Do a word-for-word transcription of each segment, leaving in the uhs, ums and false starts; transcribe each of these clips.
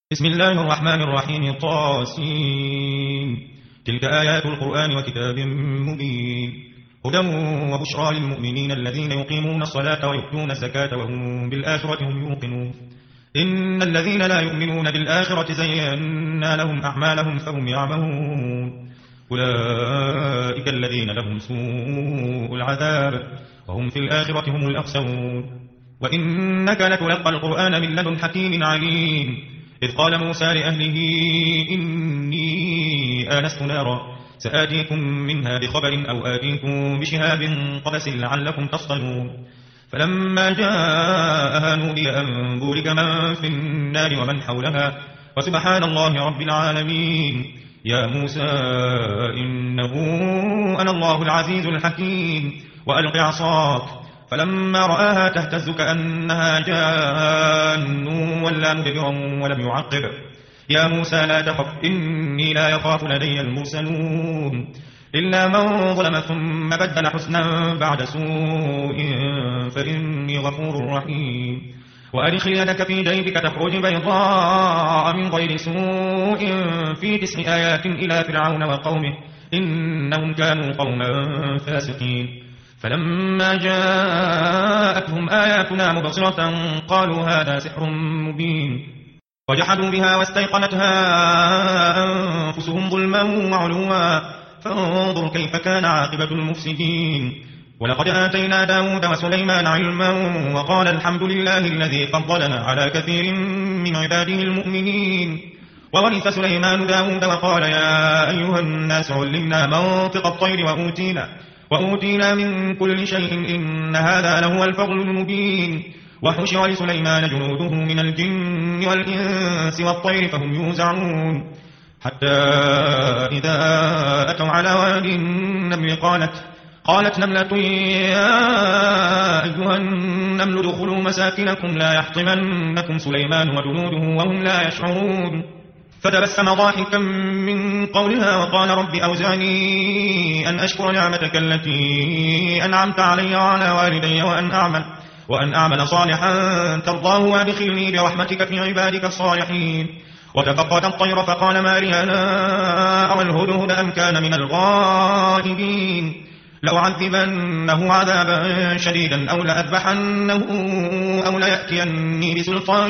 بسم الله الرحمن الرحيم طاسين تلك آيات القرآن وكتاب مبين هدى وبشرى للمؤمنين الذين يقيمون الصلاة ويؤتون الزكاة وهم بالآخرة هم يوقنون إن الذين لا يؤمنون بالآخرة زينا لهم أعمالهم فهم يعمهون أولئك الذين لهم سوء العذاب وهم في الآخرة هم الأخسرون وإنك لتلقى القرآن من لدن حكيم عليم إذ قال موسى لأهله إني آنست نارا سآتيكم منها بخبر أو آتيكم بشهاب قبس لعلكم تصطلون فلما جاءها نودي أن بورك من في النار ومن حولها وسبحان الله رب العالمين يا موسى إنه أنا الله العزيز الحكيم وألق عصاك فلما رآها تهتز كأنها جان ولا مدبرا ولم يعقب يا موسى لا تخف إني لا يخاف لدي المرسلون إلا من ظلم ثم بدل حسنا بعد سوء فإني غفور رحيم وأدخل يدك في جيبك تخرج بيضاء من غير سوء في تسع آيات إلى فرعون وقومه إنهم كانوا قوما فاسقين فلما جاءتهم آياتنا مبصرة قالوا هذا سحر مبين وجحدوا بها واستيقنتها أنفسهم ظلما وعلوا فانظر كيف كان عاقبة المفسدين ولقد آتينا داود وسليمان علما وقال الحمد لله الذي فضلنا على كثير من عباده المؤمنين وورث سليمان داود وقال يا أيها الناس علمنا منطق الطير وأوتينا وأوتينا من كل شيء إن هذا لهو الفضل المبين وحشر لسليمان جنوده من الجن والإنس والطير فهم يوزعون حتى إذا أتوا على وادي النمل قالت قالت نملة يا أيها النمل ادخلوا مساكنكم لا يحطمنكم سليمان وجنوده وهم لا يشعرون فتبسم ضاحكا من قولها وقال رب أوزعني أن أشكر نعمتك التي أنعمت علي وعلى والدي وأن أعمل, وأن أعمل صالحا ترضاه وادخلني برحمتك في عبادك الصالحين وتفقد الطير فقال ما لي لا أرى الهدهد أم كان من الغائبين لأعذبنه عذابا شديدا أو لأذبحنه أو ليأتيني بسلطان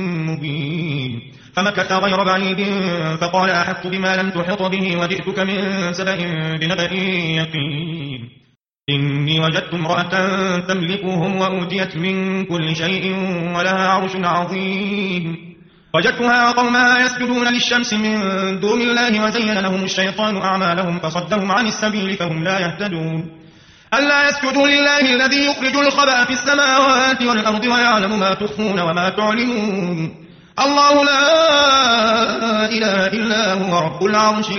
مبين فمكث غير بعيد فقال أحطت بما لم تحط به وجئتك من سبأ بنبأ يقين إني وجدت امرأة تملكهم وأوتيت من كل شيء ولها عرش عظيم وجدتها وقومها يسجدون للشمس من دون الله وزين لهم الشيطان أعمالهم فصدهم عن السبيل فهم لا يهتدون ألا يسجدوا لله الذي يخرج الخبأ في السماوات والأرض ويعلم ما تخفون وما تعلنون الله لا إله إلا هو رب العرش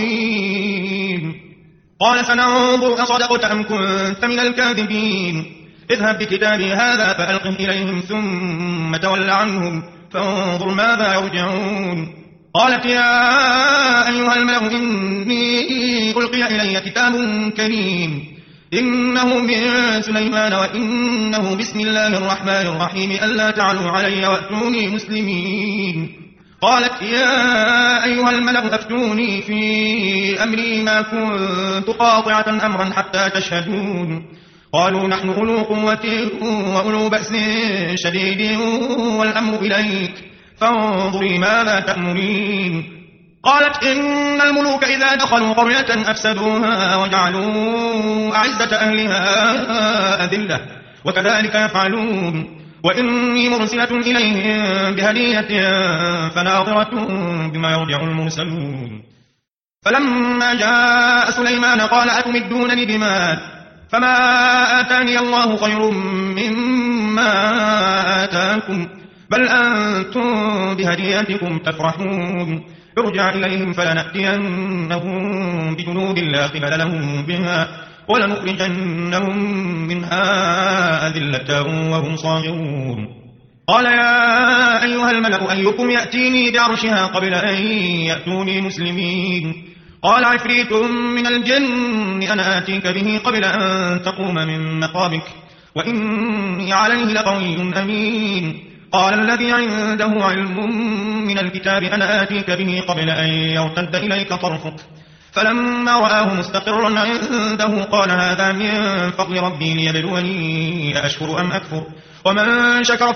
العظيم قال سننظر أصدقت أم كنت من الكاذبين اذهب بكتابي هذا فألقه إليهم ثم تول عنهم فانظر ماذا يرجعون قالت يا أيها الملأ إني ألقي إلي كتاب كريم إنه من سليمان وإنه بسم الله الرحمن الرحيم ألا تعلوا علي وأتوني مسلمين قالت يا أيها الملأ أفتوني في أمري ما كنت قاطعة أمرا حتى تشهدون قالوا نحن أولو قوة وأولو بأس شديد والأمر إليك فانظري ماذا تأمرين قالت إن الملوك إذا دخلوا قرية أفسدوها وجعلوا أعزة أهلها أذلة وكذلك يفعلون وإني مرسلة إليهم بهدية فناظرة بما يرجع المرسلون فلما جاء سليمان قال أتمدونني بمال فما آتاني الله خير مما آتاكم بل أنتم بهديتكم تفرحون ارجع إليهم فلنأتينهم بجنود لا قبل لهم بها ولنخرجنهم منها أذلة وهم صاغرون قال يا أيها الملأ أيكم يأتيني بعرشها قبل أن يأتوني مسلمين قال عفريت من الجن أنا آتيك به قبل أن تقوم من مقامك وإني عليه لقوي أمين قال الذي عنده علم من الكتاب أنا آتيك به قبل أن يرتد إليك طرفك فلما رآه مستقرا عنده قال هذا من فضل ربي ليبلوني أأشكر أم أكفر ومن شكر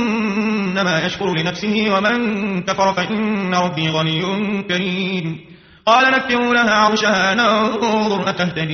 فإنما يشكر لنفسه ومن كفر فإن ربي غني كريم قال نكروا لها عرشها ننظر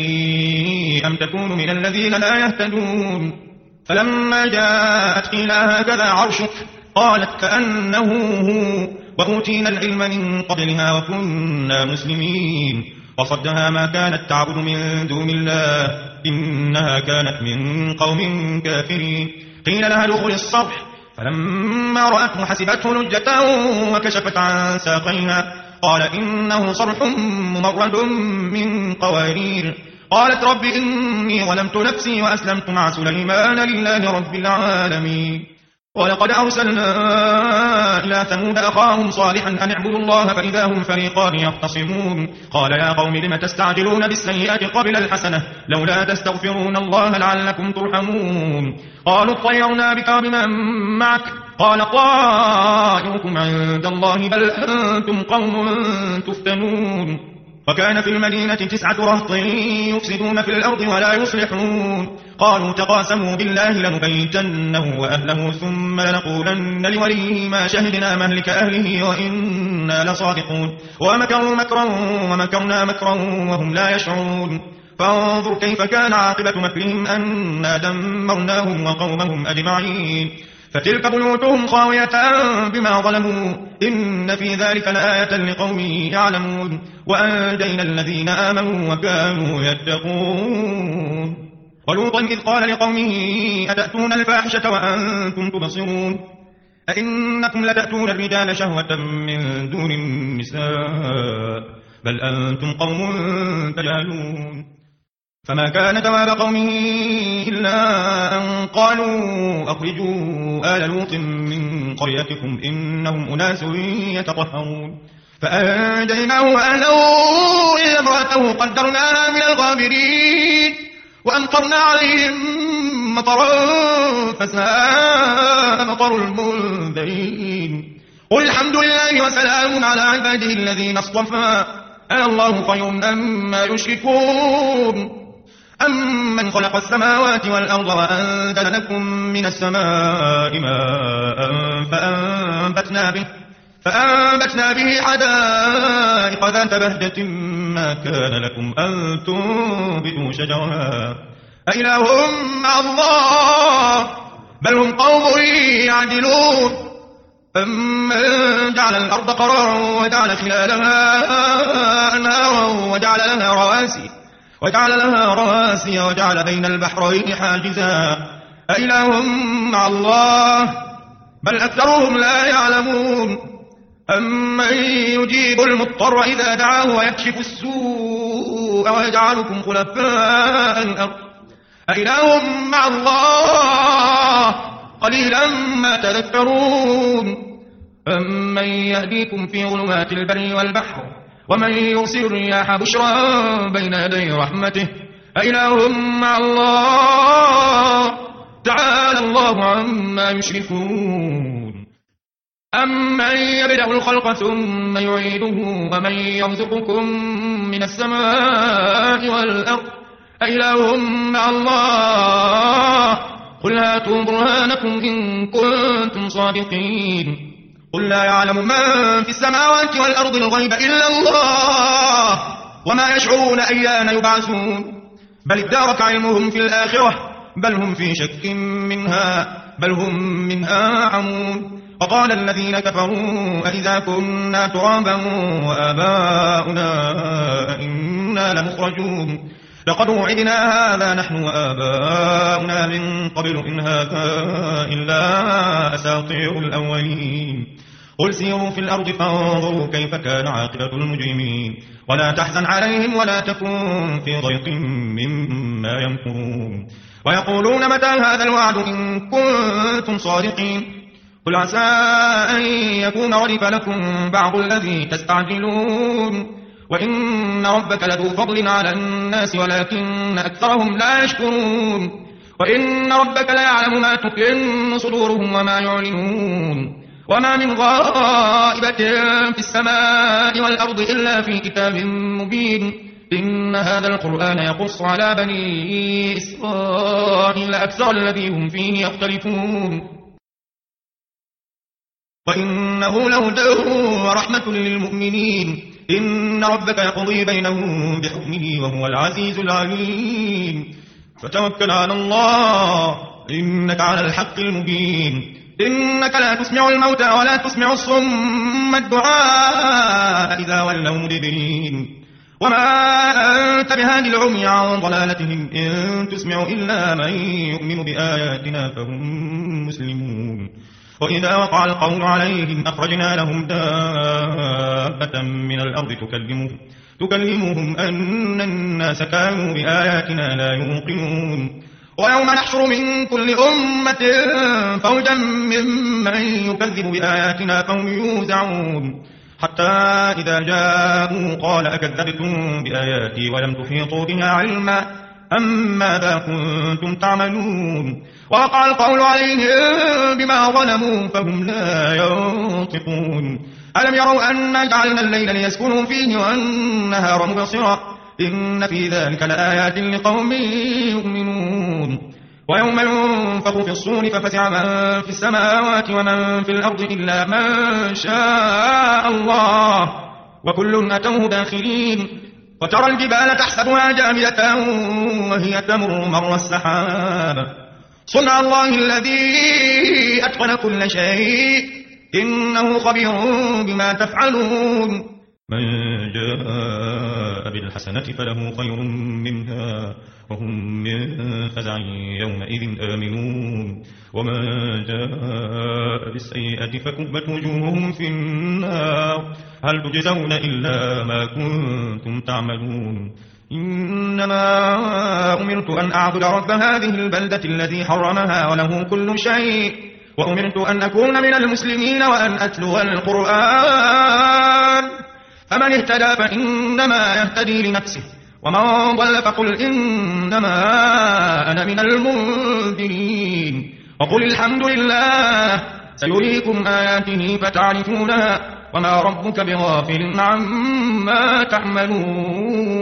أتهتدي أم تكون من الذين لا يهتدون فلما جاءت قيل هكذا عرشك قالت كأنه هو وأوتينا العلم من قبلها وكنا مسلمين وصدها ما كانت تعبد من دون الله إنها كانت من قوم كافرين قيل لها ادخل الصرح فلما رأته حسبته لجة وكشفت عن ساقيها قال إنه صرح ممرد من قوارير قالت رب إني ظلمت نفسي وأسلمت مع سليمان لله رب العالمين ولقد أرسلنا إلى ثمود أخاهم صالحا أن اعبدوا الله فإذا هم فريقان يختصمون قال يا قوم لم تستعجلون بالسيئة قبل الحسنة لولا تستغفرون الله لعلكم ترحمون قالوا اطيرنا بك وبمن معك قال طائركم عند الله بل أنتم قوم تفتنون وكان في المدينة تسعة رهط يفسدون في الأرض ولا يصلحون قالوا تقاسموا بالله لنبيتنه وأهله ثم لنقولن لوليه ما شهدنا مهلك أهله وإنا لصادقون ومكروا مكرا ومكرنا مكرا وهم لا يشعرون فانظر كيف كان عاقبة مكرهم أنا دمرناهم وقومهم أجمعين فتلك بيوتهم خاوية بما ظلموا إن في ذلك لآية لقوم يعلمون وأنجينا الذين آمنوا وكانوا يتقون ولوطا إذ قال لقومه أتأتون الفاحشة وأنتم تبصرون أئنكم لتأتون الرجال شهوة من دون النساء بل أنتم قوم تجهلون فما كان جواب قومه إلا أن قالوا أخرجوا آل لوط من قريتكم إنهم أناس يتطهرون فأنجيناه وأهله إلا امرأته قدرناها من الغابرين وأمطرنا عليهم مطرا فساء مطر المنذرين قل الحمد لله وسلام على عباده الذين اصطفى الله خير أما يشركون أمن خلق السماوات والأرض وأنزل لكم من السماء ماء فأنبتنا به, فأنبتنا به حدائق ذات بهجة ما كان لكم أن تنبتوا شجرها أإله مع الله بل هم قوم يعدلون أمن جعل الأرض قرارا وجعل خلالها أنهارا وجعل لها رواسي وجعل لها رواسي وجعل بين البحرين حاجزا أإله مع الله بل أكثرهم لا يعلمون أمن يجيب المضطر إذا دعاه ويكشف السوء ويجعلكم خلفاء الأرض أإله مع الله قليلا ما تذكرون أمن يهديكم في ظلمات البر والبحر ومن يرسل الرياح بشرا بين يدي رحمته أإله مع الله تعالى الله عما يشركون أمن يبدأ الخلق ثم يعيده ومن يرزقكم من السماء والأرض أإله مع الله قل هاتوا برهانكم إن كنتم صادقين قل لا يعلم من في السماوات والأرض الغيب إلا الله وما يشعرون أيان يبعثون بل ادارك علمهم في الآخرة بل هم في شك منها بل هم منها عمون وقال الذين كفروا أئذا كنا ترابا وآباؤنا إنا لمخرجون لقد وعدنا هذا نحن وآباؤنا من قبل إن هذا إلا أساطير الأولين قل سيروا في الأرض فانظروا كيف كان عاقبة المجرمين ولا تحزن عليهم ولا تكن في ضيق مما يمكرون ويقولون متى هذا الوعد إن كنتم صادقين قل عسى أن يكون ردف لكم بعض الذي تستعجلون وإن ربك لذو فضل على الناس ولكن أكثرهم لا يشكرون وإن ربك ليعلم ما تكن صدورهم وما يعلنون وما من غائبة في السماء والأرض إلا في كتاب مبين إن هذا القرآن يقص على بني إسرائيل أكثر الذي هم فيه يختلفون وإنه لهدى ورحمة للمؤمنين إن ربك يقضي بينهم بحكمه وهو العزيز العليم فتوكل على الله إنك على الحق المبين إنك لا تسمع الموتى ولا تسمع الصم الدعاء إذا ولوا مدبرين وما أنت بهادي العمي عن ضلالتهم إن تسمع إلا من يؤمن بآياتنا فهم مسلمون وإذا وقع القول عليهم أخرجنا لهم دابة من الأرض تكلمهم, تكلمهم أن الناس كانوا بآياتنا لا يوقنون ويوم نحشر من كل أمة فوجا ممن يكذب بآياتنا فهم يوزعون حتى إذا جاءوا قال أكذبتم بآياتي ولم تحيطوا بها علما أم ماذا كنتم تعملون ووقع القول عليهم بما ظلموا فهم لا ينطقون ألم يروا أنا جعلنا الليل ليسكنوا فيه والنهار مبصرا إن في ذلك لآيات لقوم يؤمنون ويوم ينفخ في الصور ففزع من في السماوات ومن في الأرض إلا من شاء الله وكل أتوه داخلين وترى الجبال تحسبها جامدة وهي تمر مر السحاب صنع الله الذي أتقن كل شيء إنه خبير بما تفعلون من جاء بالحسنة فله خير منها وهم من فزع يومئذ آمنون ومن جاء بالسيئة فكبت وجوههم في النار هل تجزون إلا ما كنتم تعملون إنما أمرت أن أعبد رب هذه البلدة الذي حرمها وله كل شيء وأمرت أن أكون من المسلمين وأن أتلو القرآن فمن اهتدى فإنما يهتدي لنفسه ومن ضل فقل إنما أنا من المنذرين وقل الحمد لله سيريكم آياته فتعرفونها وما ربك بغافل عما تعملون